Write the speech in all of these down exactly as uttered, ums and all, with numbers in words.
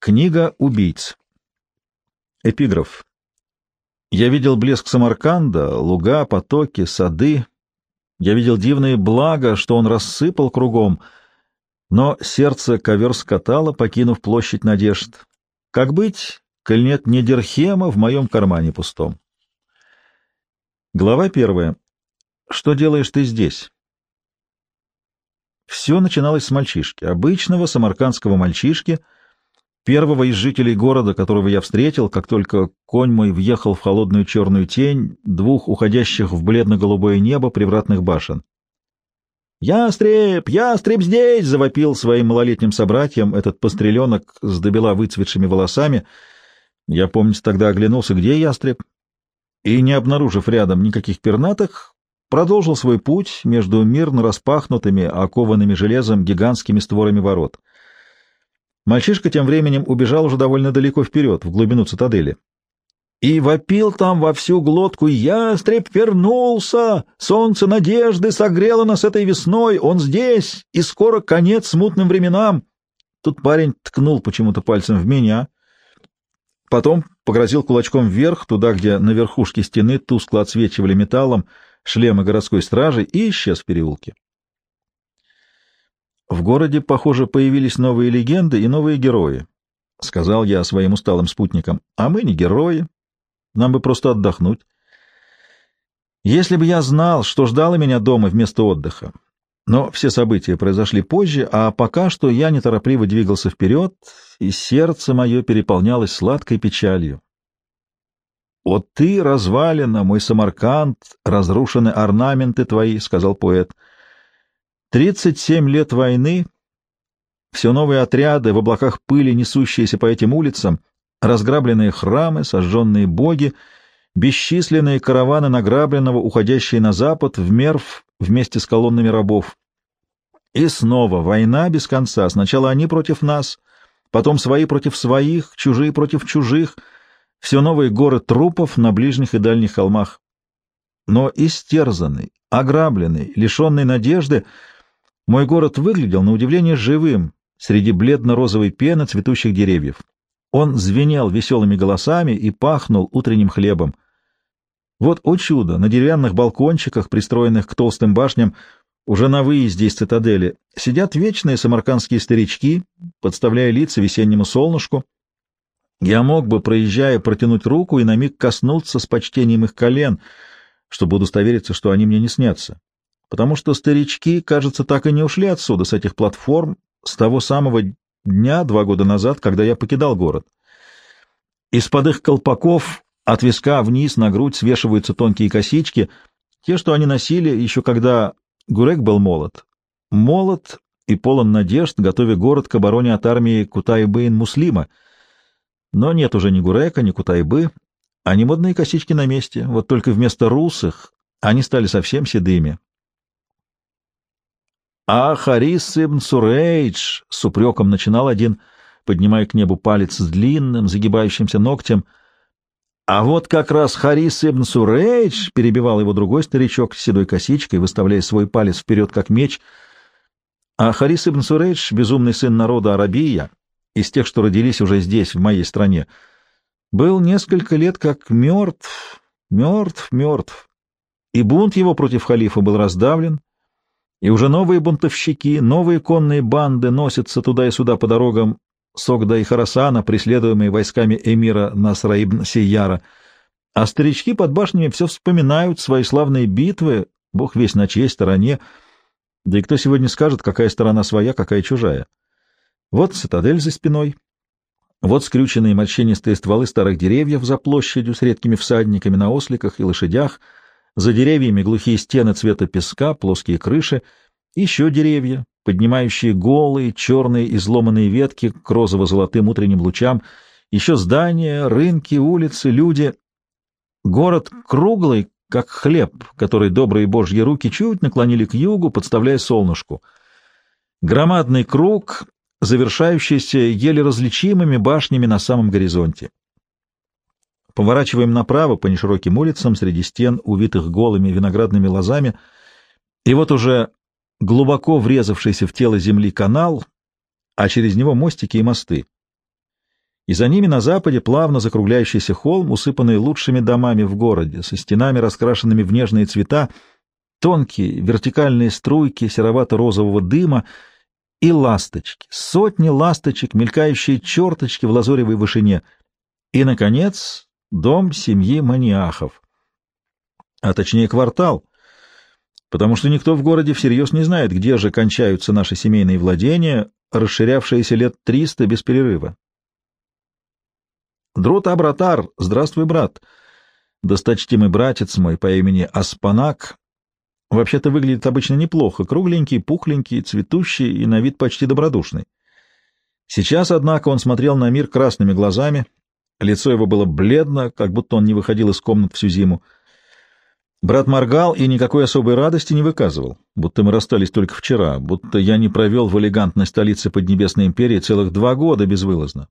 Книга убийц. Эпиграф. Я видел блеск Самарканда, луга, потоки, сады. Я видел дивные блага, что он рассыпал кругом, но сердце ковер скатало, покинув площадь надежд. Как быть, коль нет ни дирхема в моем кармане пустом? Глава первая. Что делаешь ты здесь? Все начиналось с мальчишки, обычного самаркандского мальчишки, первого из жителей города, которого я встретил, как только конь мой въехал в холодную черную тень двух уходящих в бледно-голубое небо привратных башен. «Ястреб! Ястреб здесь!» — завопил своим малолетним собратьям этот постреленок с добела выцветшими волосами. Я, помнится, тогда оглянулся, где ястреб, и, не обнаружив рядом никаких пернатых, продолжил свой путь между мирно распахнутыми, окованными железом гигантскими створами ворот. Мальчишка тем временем убежал уже довольно далеко вперед, в глубину цитадели. И вопил там во всю глотку: «Ястреб вернулся! Солнце надежды согрело нас этой весной! Он здесь, и скоро конец смутным временам!» Тут парень ткнул почему-то пальцем в меня, потом погрозил кулачком вверх, туда, где на верхушке стены тускло отсвечивали металлом шлемы городской стражи, и исчез в переулке. «В городе, похоже, появились новые легенды и новые герои», — сказал я своим усталым спутникам. «А мы не герои. Нам бы просто отдохнуть. Если бы я знал, что ждало меня дома вместо отдыха. Но все события произошли позже, а пока что я неторопливо двигался вперед, и сердце мое переполнялось сладкой печалью. «О ты, развалина, мой Самарканд, разрушены орнаменты твои», — сказал поэт. «Тридцать семь лет войны, все новые отряды, в облаках пыли, несущиеся по этим улицам, разграбленные храмы, сожженные боги, бесчисленные караваны награбленного, уходящие на запад, в Мерв вместе с колоннами рабов. И снова война без конца. Сначала они против нас, потом свои против своих, чужие против чужих, все новые горы трупов на ближних и дальних холмах. Но истерзанный, ограбленный, лишенный надежды, мой город выглядел, на удивление, живым среди бледно-розовой пены цветущих деревьев. Он звенел веселыми голосами и пахнул утренним хлебом. Вот, о чудо, на деревянных балкончиках, пристроенных к толстым башням, уже на выезде из цитадели, сидят вечные самаркандские старички, подставляя лица весеннему солнышку. Я мог бы, проезжая, протянуть руку и на миг коснуться с почтением их колен, чтобы удостовериться, что они мне не снятся. Потому что старички, кажется, так и не ушли отсюда, с этих платформ, с того самого дня, два года назад, когда я покидал город. Из-под их колпаков от виска вниз на грудь свешиваются тонкие косички, те, что они носили еще когда Гурек был молод. Молод и полон надежд, готовя город к обороне от армии Кутайбы-ин-Муслима. Но нет уже ни Гурека, ни Кутайбы, а не модные косички на месте, вот только вместо русых они стали совсем седыми. «А Харис ибн Сурейдж!» — с упреком начинал один, поднимая к небу палец с длинным, загибающимся ногтем. «А вот как раз Харис ибн Сурейдж!» — перебивал его другой старичок с седой косичкой, выставляя свой палец вперед, как меч. А Харис ибн Сурейдж, безумный сын народа Арабия, из тех, что родились уже здесь, в моей стране, был несколько лет как мертв, мертв, мертв. И бунт его против халифа был раздавлен, и уже новые бунтовщики, новые конные банды носятся туда и сюда по дорогам Согда и Харасана, преследуемые войсками эмира Насра ибн Сейяра, а старички под башнями все вспоминают свои славные битвы, бог весть на чьей стороне, да и кто сегодня скажет, какая сторона своя, какая чужая. Вот цитадель за спиной, вот скрюченные морщинистые стволы старых деревьев за площадью с редкими всадниками на осликах и лошадях, за деревьями глухие стены цвета песка, плоские крыши, еще деревья, поднимающие голые, черные, изломанные ветки к розово-золотым утренним лучам, еще здания, рынки, улицы, люди. Город круглый, как хлеб, который добрые божьи руки чуть наклонили к югу, подставляя солнышку. Громадный круг, завершающийся еле различимыми башнями на самом горизонте. Поворачиваем направо по нешироким улицам среди стен, увитых голыми виноградными лозами, и вот уже глубоко врезавшийся в тело земли канал, а через него мостики и мосты. и за ними на западе плавно закругляющийся холм, усыпанный лучшими домами в городе, со стенами, раскрашенными в нежные цвета, тонкие вертикальные струйки серовато-розового дыма и ласточки, сотни ласточек, мелькающие черточки в лазоревой вышине. И, наконец, дом семьи Маниахов, а точнее квартал, потому что никто в городе всерьез не знает, где же кончаются наши семейные владения, расширявшиеся лет триста без перерыва. Друта братар, здравствуй, брат. Досточтимый братец мой по имени Аспанак вообще-то выглядит обычно неплохо, кругленький, пухленький, цветущий и на вид почти добродушный. Сейчас, однако, он смотрел на мир красными глазами, лицо его было бледно, как будто он не выходил из комнат всю зиму. Брат моргал и никакой особой радости не выказывал, будто мы расстались только вчера, будто я не провел в элегантной столице Поднебесной империи целых два года безвылазно.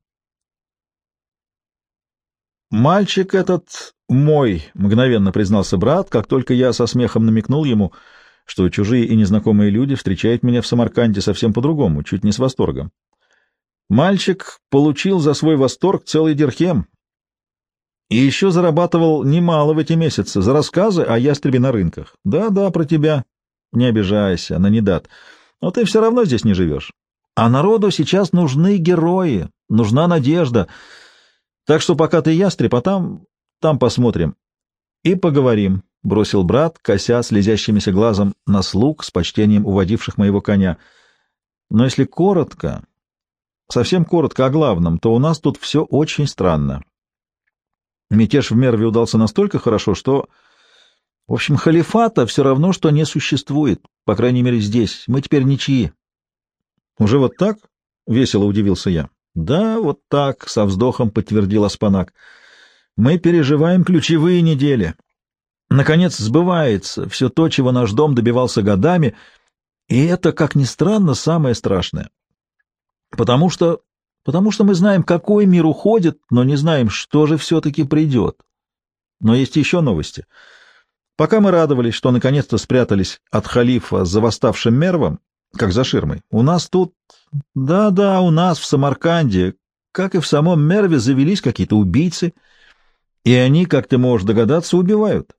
«Мальчик этот мой», — мгновенно признался брат, как только я со смехом намекнул ему, что чужие и незнакомые люди встречают меня в Самарканде совсем по-другому, чуть не с восторгом. Мальчик получил за свой восторг целый дирхем и еще зарабатывал немало в эти месяцы за рассказы о ястребе на рынках. Да-да, про тебя. Не обижайся, Нанидат, но ты все равно здесь не живешь. А народу сейчас нужны герои, нужна надежда. Так что пока ты ястреб, а там, там посмотрим. И поговорим, — бросил брат, кося слезящимися глазом на слуг с почтением уводивших моего коня. Но если коротко, совсем коротко о главном, то у нас тут все очень странно. Мятеж в Мерве удался настолько хорошо, что, в общем, халифата все равно, что не существует, по крайней мере здесь. Мы теперь ничьи. Уже вот так? — весело удивился я. Да, вот так, — со вздохом подтвердил Аспанак. Мы переживаем ключевые недели. Наконец сбывается все то, чего наш дом добивался годами, и это, как ни странно, самое страшное. Потому что, потому что мы знаем, какой мир уходит, но не знаем, что же все-таки придет. Но есть еще новости. Пока мы радовались, что наконец-то спрятались от халифа за восставшим Мервом, как за ширмой, у нас тут, да-да, у нас в Самарканде, как и в самом Мерве, завелись какие-то убийцы, и они, как ты можешь догадаться, убивают.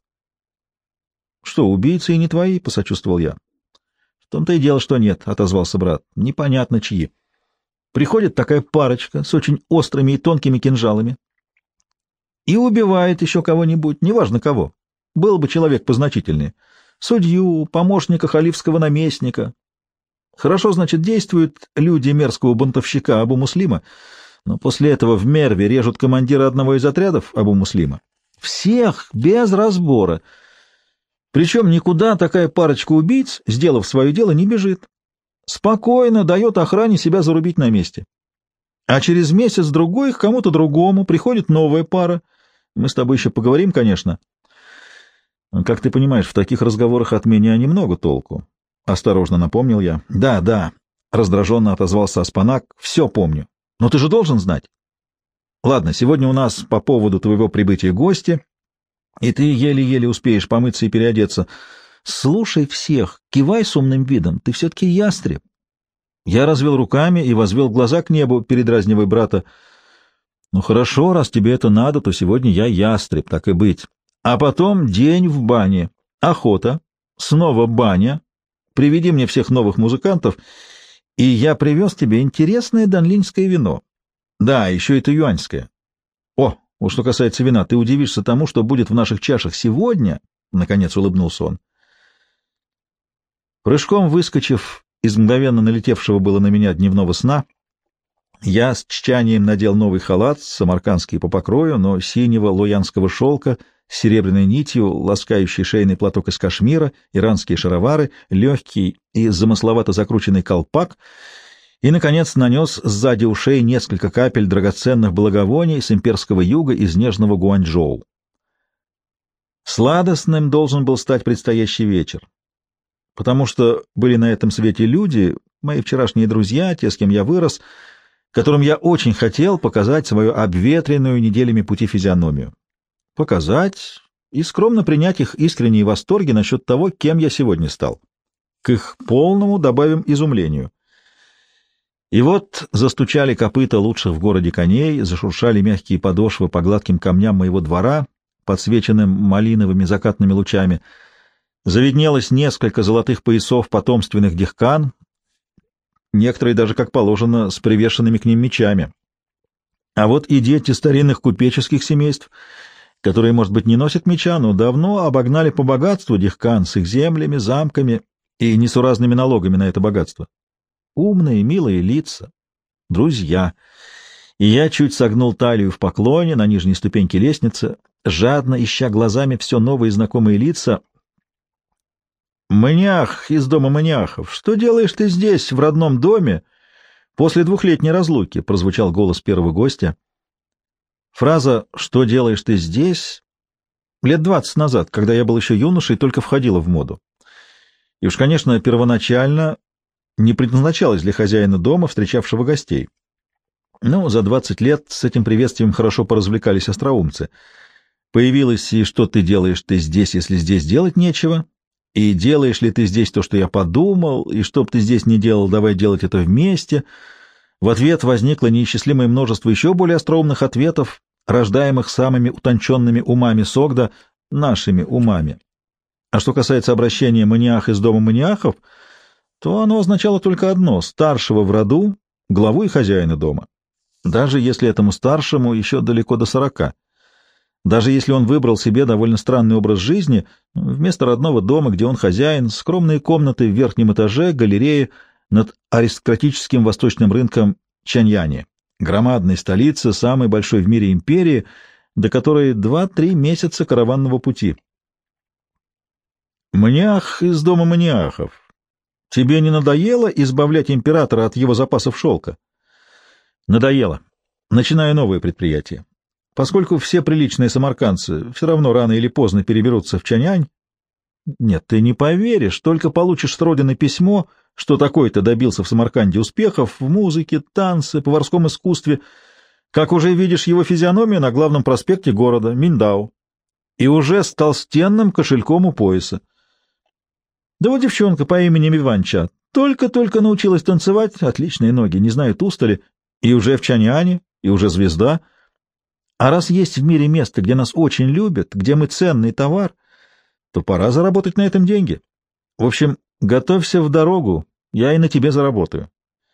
— Что, убийцы и не твои? — посочувствовал я. — В том-то и дело, что нет, — отозвался брат. — Непонятно чьи. Приходит такая парочка с очень острыми и тонкими кинжалами и убивает еще кого-нибудь, неважно кого. Был бы человек позначительнее. Судью, помощника халифского наместника. Хорошо, значит, действуют люди мерзкого бунтовщика Абу-Муслима, но после этого в Мерве режут командира одного из отрядов Абу-Муслима. Всех, без разбора. Причем никуда такая парочка убийц, сделав свое дело, не бежит. Спокойно дает охране себя зарубить на месте. А через месяц-другой к кому-то другому приходит новая пара. Мы с тобой еще поговорим, конечно. Как ты понимаешь, в таких разговорах от меня немного толку. Осторожно напомнил я. Да, да, раздраженно отозвался Аспанак. Все помню. Но ты же должен знать. Ладно, сегодня у нас по поводу твоего прибытия гости, и ты еле-еле успеешь помыться и переодеться. Слушай всех, кивай с умным видом, ты все-таки ястреб. Я развел руками и возвел глаза к небу, передразнивая брата. Ну хорошо, раз тебе это надо, то сегодня я ястреб, так и быть. А потом день в бане, охота, снова баня. Приведи мне всех новых музыкантов, и я привез тебе интересное данлинское вино. Да, еще это юаньское. О, вот что касается вина, ты удивишься тому, что будет в наших чашах сегодня, — наконец улыбнулся он. Прыжком выскочив из мгновенно налетевшего было на меня дневного сна, я с тщанием надел новый халат, самаркандский по покрою, но синего лоянского шелка, с серебряной нитью, ласкающий шейный платок из кашмира, иранские шаровары, легкий и замысловато закрученный колпак, и, наконец, нанес сзади ушей несколько капель драгоценных благовоний с имперского юга из нежного Гуанчжоу. Сладостным должен был стать предстоящий вечер, потому что были на этом свете люди, мои вчерашние друзья, те, с кем я вырос, которым я очень хотел показать свою обветренную неделями пути физиономию. Показать и скромно принять их искренние восторги насчет того, кем я сегодня стал. К их полному добавим изумлению. И вот застучали копыта лучших в городе коней, зашуршали мягкие подошвы по гладким камням моего двора, подсвеченным малиновыми закатными лучами. Завиднелось несколько золотых поясов потомственных дихкан, некоторые даже, как положено, с привешенными к ним мечами. А вот и дети старинных купеческих семейств, которые, может быть, не носят меча, но давно обогнали по богатству дихкан с их землями, замками и несуразными налогами на это богатство. Умные, милые лица, друзья. И я чуть согнул талию в поклоне на нижней ступеньке лестницы, жадно ища глазами все новые знакомые лица. «Маниах из дома Маниахов, что делаешь ты здесь, в родном доме, после двухлетней разлуки?» — прозвучал голос первого гостя. Фраза «что делаешь ты здесь» лет двадцать назад, когда я был еще юношей, только входила в моду. И уж, конечно, первоначально не предназначалась для хозяина дома, встречавшего гостей. Но за двадцать лет с этим приветствием хорошо поразвлекались остроумцы. Появилось и «что ты делаешь ты здесь, если здесь делать нечего?» И делаешь ли ты здесь то, что я подумал, и что бы ты здесь ни делал, давай делать это вместе. В ответ возникло неисчислимое множество еще более остроумных ответов, рождаемых самыми утонченными умами Согда, нашими умами. А что касается обращения «маниах из дома Маниахов», то оно означало только одно — старшего в роду, главу и хозяина дома. Даже если этому старшему еще далеко до сорока. Даже если он выбрал себе довольно странный образ жизни, вместо родного дома, где он хозяин, скромные комнаты в верхнем этаже, галереи над аристократическим восточным рынком Чаньяни, громадной столицы самой большой в мире империи, до которой два-три месяца караванного пути. «Маниах из дома Маниахов, тебе не надоело избавлять императора от его запасов шелка?» «Надоело. Начинаю новое предприятие. Поскольку все приличные самаркандцы все равно рано или поздно переберутся в Чаньань, нет, ты не поверишь, только получишь с родины письмо, что такой-то добился в Самарканде успехов в музыке, танце, поварском искусстве, как уже видишь его физиономию на главном проспекте города, Миндао, и уже с толстенным кошельком у пояса. Да вот девчонка по имени Миванча только-только научилась танцевать, отличные ноги, не знают устали, и уже в Чаньяне, и уже звезда. А раз есть в мире место, где нас очень любят, где мы ценный товар, то пора заработать на этом деньги. В общем, готовься в дорогу, я и на тебе заработаю.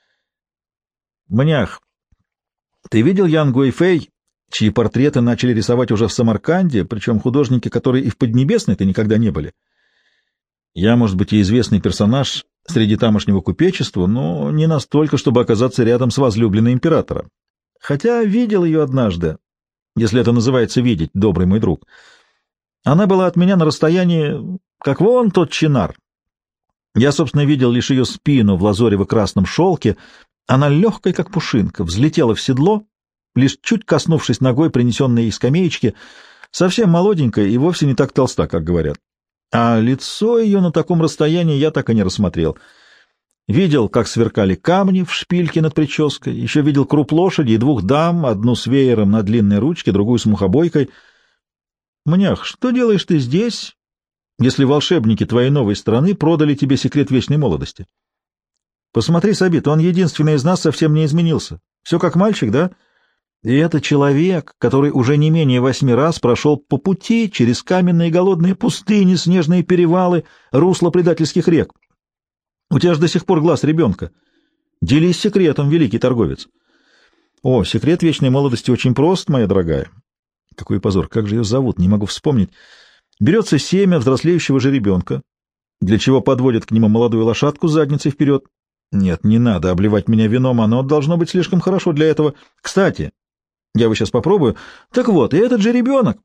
Мнях, ты видел Ян Гуэйфэй, чьи портреты начали рисовать уже в Самарканде, причем художники, которые и в Поднебесной-то никогда не были? Я, может быть, и известный персонаж среди тамошнего купечества, но не настолько, чтобы оказаться рядом с возлюбленной императора. Хотя видел ее однажды, если это называется видеть, добрый мой друг. Она была от меня на расстоянии, как вон тот чинар. Я, собственно, видел лишь ее спину в лазорево-красном шелке. Она легкая, как пушинка, взлетела в седло, лишь чуть коснувшись ногой принесенной ей скамеечки, совсем молоденькая и вовсе не так толста, как говорят. А лицо ее на таком расстоянии я так и не рассмотрел. Видел, как сверкали камни в шпильке над прической, еще видел круп лошади и двух дам, одну с веером на длинной ручке, другую с мухобойкой. Мнях, что делаешь ты здесь, если волшебники твоей новой страны продали тебе секрет вечной молодости? Посмотри, Сабит, он единственный из нас совсем не изменился. Все как мальчик, да? И это человек, который уже не менее восьми раз прошел по пути через каменные голодные пустыни, снежные перевалы, русла предательских рек. У тебя же до сих пор глаз ребенка. Делись секретом, великий торговец. О, секрет вечной молодости очень прост, моя дорогая. Какой позор, как же ее зовут, не могу вспомнить. Берется семя взрослеющего жеребенка, для чего подводят к нему молодую лошадку с задницей вперед. Нет, не надо обливать меня вином, оно должно быть слишком хорошо для этого. Кстати, я его сейчас попробую. Так вот, и этот же ребенок.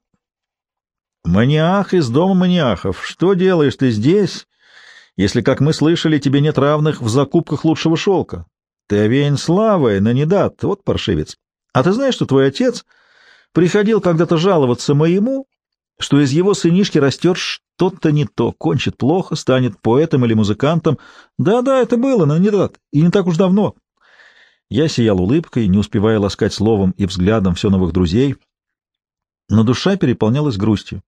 Маниах из дома Маниахов, что делаешь ты здесь, если, как мы слышали, тебе нет равных в закупках лучшего шелка? Ты овеян славой, но не дат, вот паршивец. А ты знаешь, что твой отец приходил когда-то жаловаться моему, что из его сынишки растет что-то не то, кончит плохо, станет поэтом или музыкантом. Да-да, это было, но не дат, и не так уж давно. Я сиял улыбкой, не успевая ласкать словом и взглядом все новых друзей, но душа переполнялась грустью.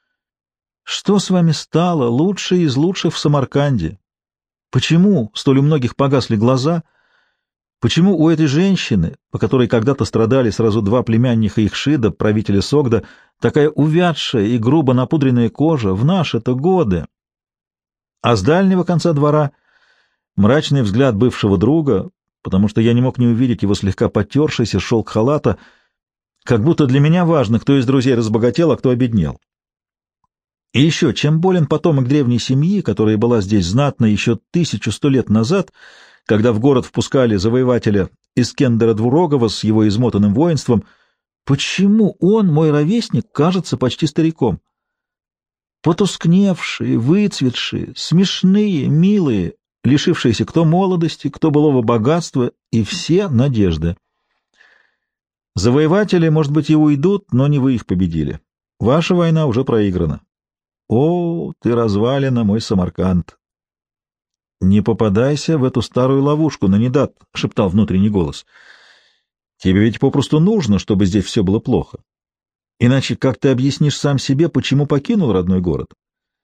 Что с вами стало, лучшие из лучших в Самарканде? Почему столь у многих погасли глаза? Почему у этой женщины, по которой когда-то страдали сразу два племянника Ихшида, правителя Согда, такая увядшая и грубо напудренная кожа в наши-то годы? А с дальнего конца двора мрачный взгляд бывшего друга, потому что я не мог не увидеть его слегка потершийся шелк халата, как будто для меня важно, кто из друзей разбогател, а кто обеднел. И еще, чем болен потомок древней семьи, которая была здесь знатной еще тысячу сто лет назад, когда в город впускали завоевателя Искендера Двурогова с его измотанным воинством, почему он, мой ровесник, кажется почти стариком? Потускневшие, выцветшие, смешные, милые, лишившиеся кто молодости, кто былого богатства, и все надежды. Завоеватели, может быть, и уйдут, но не вы их победили. Ваша война уже проиграна. О, ты развалина, мой Самарканд! Не попадайся в эту старую ловушку, Нанидат, — шептал внутренний голос. Тебе ведь попросту нужно, чтобы здесь все было плохо. Иначе как ты объяснишь сам себе, почему покинул родной город?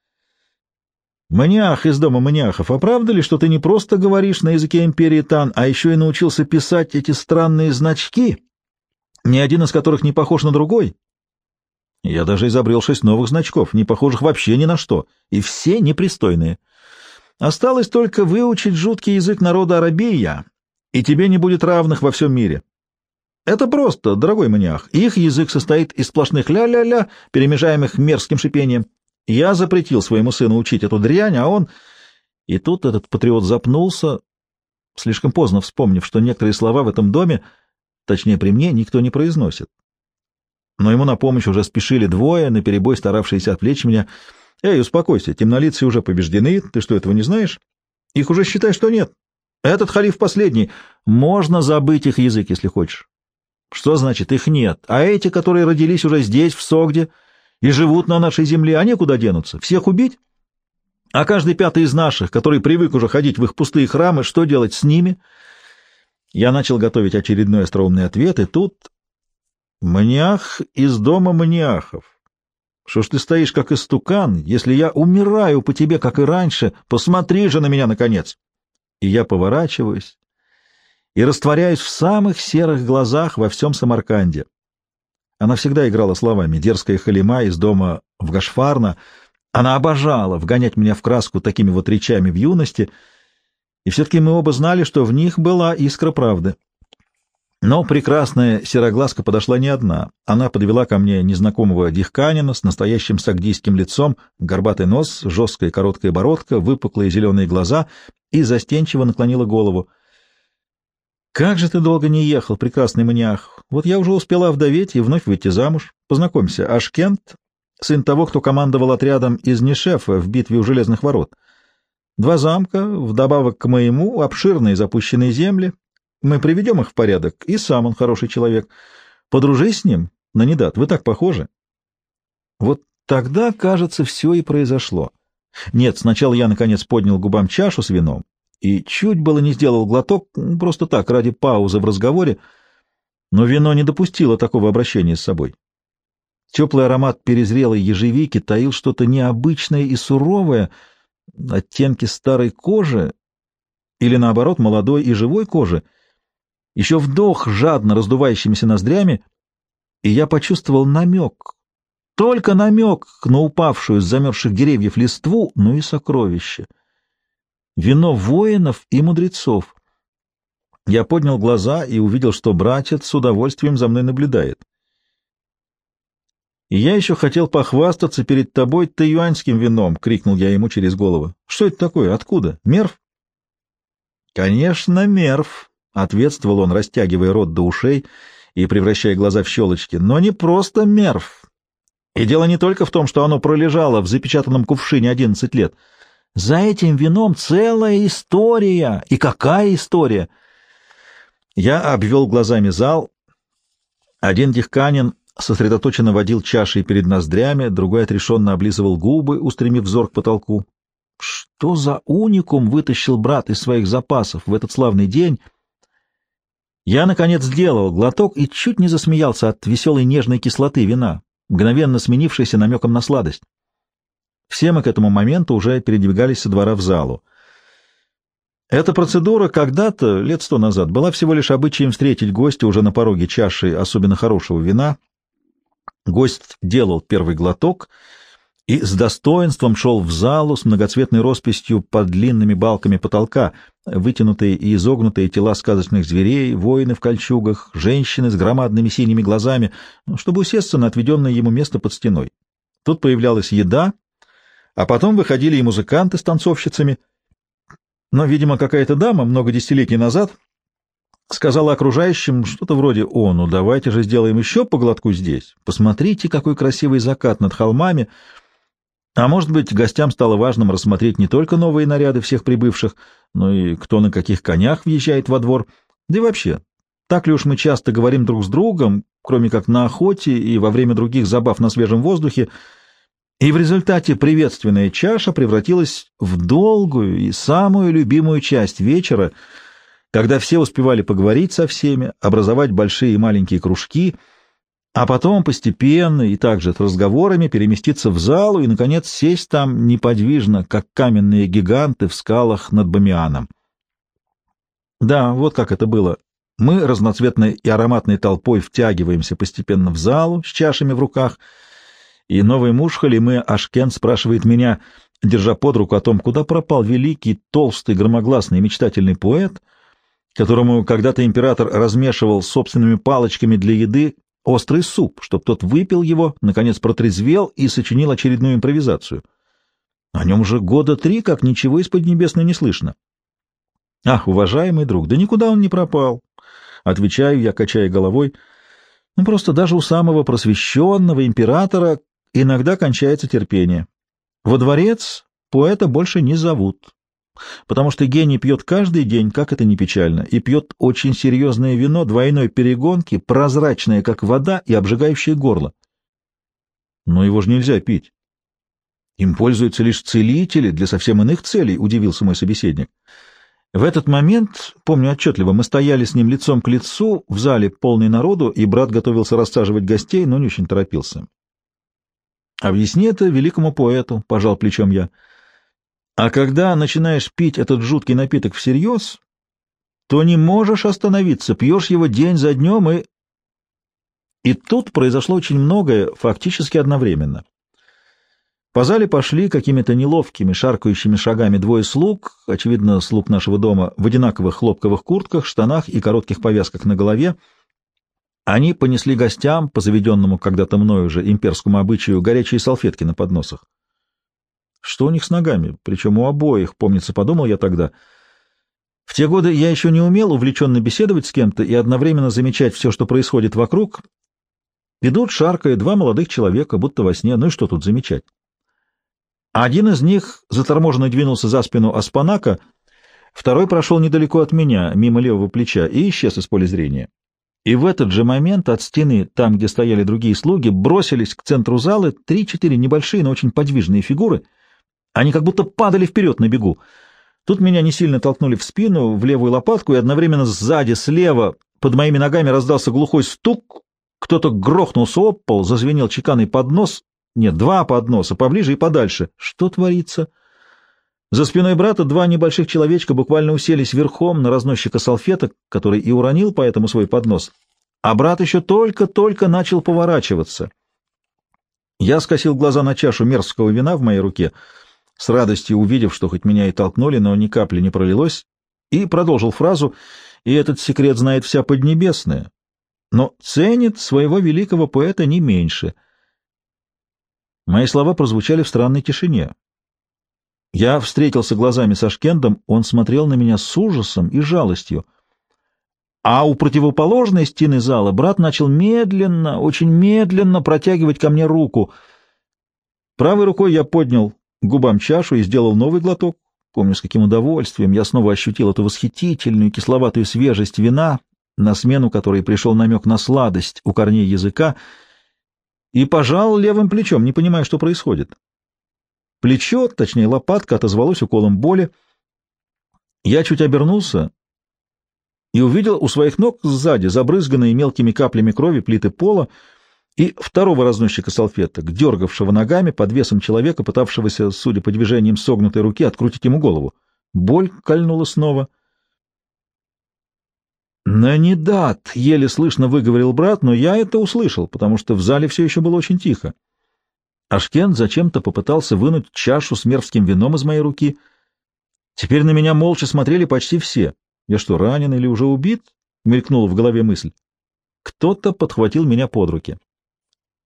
Маниах из дома маниахов, а правда ли, что ты не просто говоришь на языке империи Тан, а еще и научился писать эти странные значки, ни один из которых не похож на другой? Я даже изобрел шесть новых значков, не похожих вообще ни на что, и все непристойные. Осталось только выучить жуткий язык народа Арабия, и тебе не будет равных во всем мире. Это просто, дорогой маниах. Их язык состоит из сплошных ля-ля-ля, перемежаемых мерзким шипением. Я запретил своему сыну учить эту дрянь, а он... И тут этот патриот запнулся, слишком поздно вспомнив, что некоторые слова в этом доме, точнее при мне, никто не произносит. Но ему на помощь уже спешили двое, наперебой старавшиеся отвлечь меня. «Эй, успокойся, темнолицые уже побеждены, ты что, этого не знаешь? Их уже считай, что нет. Этот халиф последний. Можно забыть их язык, если хочешь». «Что значит их нет? А эти, которые родились уже здесь, в Согде, и живут на нашей земле, они куда денутся? Всех убить? А каждый пятый из наших, который привык уже ходить в их пустые храмы, что делать с ними?» Я начал готовить очередной остроумный ответ, и тут... «Маниах из дома маниахов. Что ж ты стоишь, как истукан, если я умираю по тебе, как и раньше? Посмотри же на меня, наконец!» И я поворачиваюсь и растворяюсь в самых серых глазах во всем Самарканде. Она всегда играла словами, дерзкая Халима из дома в Гашфарна. Она обожала вгонять меня в краску такими вот речами в юности, и все-таки мы оба знали, что в них была искра правды. Но прекрасная сероглазка подошла не одна. Она подвела ко мне незнакомого дихканина с настоящим сагдийским лицом, горбатый нос, жесткая короткая бородка, выпуклые зеленые глаза, и застенчиво наклонила голову. «Как же ты долго не ехал, прекрасный маниах! Вот я уже успела овдоветь и вновь выйти замуж. Познакомься, Ашкент, сын того, кто командовал отрядом из Нишефа в битве у Железных ворот. Два замка, вдобавок к моему, обширные запущенные земли. Мы приведем их в порядок, и сам он хороший человек. Подружись с ним, Нанидат, вы так похожи». Вот тогда, кажется, все и произошло. Нет, сначала я, наконец, поднял губам чашу с вином и чуть было не сделал глоток, просто так, ради паузы в разговоре, но вино не допустило такого обращения с собой. Теплый аромат перезрелой ежевики таил что-то необычное и суровое, оттенки старой кожи или, наоборот, молодой и живой кожи. Еще вдох жадно раздувающимися ноздрями, и я почувствовал намек, только намек на упавшую с замерзших деревьев листву, ну и сокровище. Вино воинов и мудрецов. Я поднял глаза и увидел, что братец с удовольствием за мной наблюдает. «И я еще хотел похвастаться перед тобой тайюаньским вином!» — крикнул я ему через голову. «Что это такое? Откуда? Мерв?» «Конечно, мерв!» — ответствовал он, растягивая рот до ушей и превращая глаза в щелочки. «Но не просто мерв. И дело не только в том, что оно пролежало в запечатанном кувшине одиннадцать лет. За этим вином целая история. И какая история!» Я обвел глазами зал. Один дихканин сосредоточенно водил чашей перед ноздрями, другой отрешенно облизывал губы, устремив взор к потолку. Что за уникум вытащил брат из своих запасов в этот славный день? Я, наконец, сделал глоток и чуть не засмеялся от веселой нежной кислоты вина, мгновенно сменившейся намеком на сладость. Все мы к этому моменту уже передвигались со двора в залу. Эта процедура когда-то, лет сто назад, была всего лишь обычаем встретить гостя уже на пороге чаши особенно хорошего вина. Гость делал первый глоток и с достоинством шел в залу с многоцветной росписью под длинными балками потолка, вытянутые и изогнутые тела сказочных зверей, воины в кольчугах, женщины с громадными синими глазами, чтобы усесться на отведенное ему место под стеной. Тут появлялась еда, а потом выходили и музыканты с танцовщицами. Но, видимо, какая-то дама много десятилетий назад сказала окружающим что-то вроде: «О, ну давайте же сделаем еще по глотку здесь. Посмотрите, какой красивый закат над холмами». А может быть, гостям стало важным рассмотреть не только новые наряды всех прибывших, но и кто на каких конях въезжает во двор. Да и вообще, так ли уж мы часто говорим друг с другом, кроме как на охоте и во время других забав на свежем воздухе, и в результате приветственная чаша превратилась в долгую и самую любимую часть вечера, когда все успевали поговорить со всеми, образовать большие и маленькие кружки, а потом постепенно и также с разговорами переместиться в залу и, наконец, сесть там неподвижно, как каменные гиганты в скалах над Бамианом. Да, вот как это было. Мы разноцветной и ароматной толпой втягиваемся постепенно в залу с чашами в руках, и новый муж Халимы Ашкен спрашивает меня, держа под руку, о том, куда пропал великий, толстый, громогласный, мечтательный поэт, которому когда-то император размешивал собственными палочками для еды острый суп, чтоб тот выпил его, наконец протрезвел и сочинил очередную импровизацию. О нем же года три, как ничего из Поднебесной не слышно. Ах, уважаемый друг, да никуда он не пропал. Отвечаю я, качая головой. Ну, просто даже у самого просвещенного императора иногда кончается терпение. Во дворец поэта больше не зовут, потому что гений пьет каждый день, как это ни печально, и пьет очень серьезное вино двойной перегонки, прозрачное, как вода, и обжигающее горло. Но его же нельзя пить. Им пользуются лишь целители для совсем иных целей, — удивился мой собеседник. В этот момент, помню отчетливо, мы стояли с ним лицом к лицу в зале полной народу, и брат готовился рассаживать гостей, но не очень торопился. «Объясни это великому поэту», — пожал плечом я. «А когда начинаешь пить этот жуткий напиток всерьез, то не можешь остановиться, пьешь его день за днем, и...» И тут произошло очень многое, фактически одновременно. По зале пошли какими-то неловкими, шаркающими шагами двое слуг, очевидно, слуг нашего дома, в одинаковых хлопковых куртках, штанах и коротких повязках на голове. Они понесли гостям, по заведенному когда-то мною же имперскому обычаю, горячие салфетки на подносах. Что у них с ногами? Причем у обоих, помнится, подумал я тогда. В те годы я еще не умел увлеченно беседовать с кем-то и одновременно замечать все, что происходит вокруг. Идут, шаркая, два молодых человека, будто во сне, ну и что тут замечать? Один из них заторможенно двинулся за спину Аспанака, второй прошел недалеко от меня, мимо левого плеча, и исчез из поля зрения. И в этот же момент от стены, там, где стояли другие слуги, бросились к центру зала три-четыре небольшие, но очень подвижные фигуры. Они как будто падали вперед на бегу. Тут меня не сильно толкнули в спину, в левую лопатку, и одновременно сзади, слева, под моими ногами раздался глухой стук. Кто-то грохнулся об пол, зазвенел чеканный поднос. Нет, два подноса, поближе и подальше. Что творится? За спиной брата два небольших человечка буквально уселись верхом на разносчика салфеток, который и уронил поэтому свой поднос. А брат еще только-только начал поворачиваться. Я скосил глаза на чашу мерзкого вина в моей руке, с радостью увидев, что хоть меня и толкнули, но ни капли не пролилось, и продолжил фразу: «И этот секрет знает вся Поднебесная, но ценит своего великого поэта не меньше». Мои слова прозвучали в странной тишине. Я встретился глазами со Ашкендом, он смотрел на меня с ужасом и жалостью. А у противоположной стены зала брат начал медленно, очень медленно протягивать ко мне руку. Правой рукой я поднял к губам чашу и сделал новый глоток. Помню, с каким удовольствием я снова ощутил эту восхитительную кисловатую свежесть вина, на смену которой пришел намек на сладость у корней языка, и пожал левым плечом, не понимая, что происходит. Плечо, точнее лопатка, отозвалось уколом боли. Я чуть обернулся и увидел у своих ног сзади забрызганные мелкими каплями крови плиты пола и второго разносчика салфеток, дергавшего ногами под весом человека, пытавшегося, судя по движениям согнутой руки, открутить ему голову. Боль кольнула снова. «Нанидат!» — еле слышно выговорил брат, но я это услышал, потому что в зале все еще было очень тихо. Ашкент зачем-то попытался вынуть чашу с мерзким вином из моей руки. Теперь на меня молча смотрели почти все. Я что, ранен или уже убит? — мелькнула в голове мысль. Кто-то подхватил меня под руки.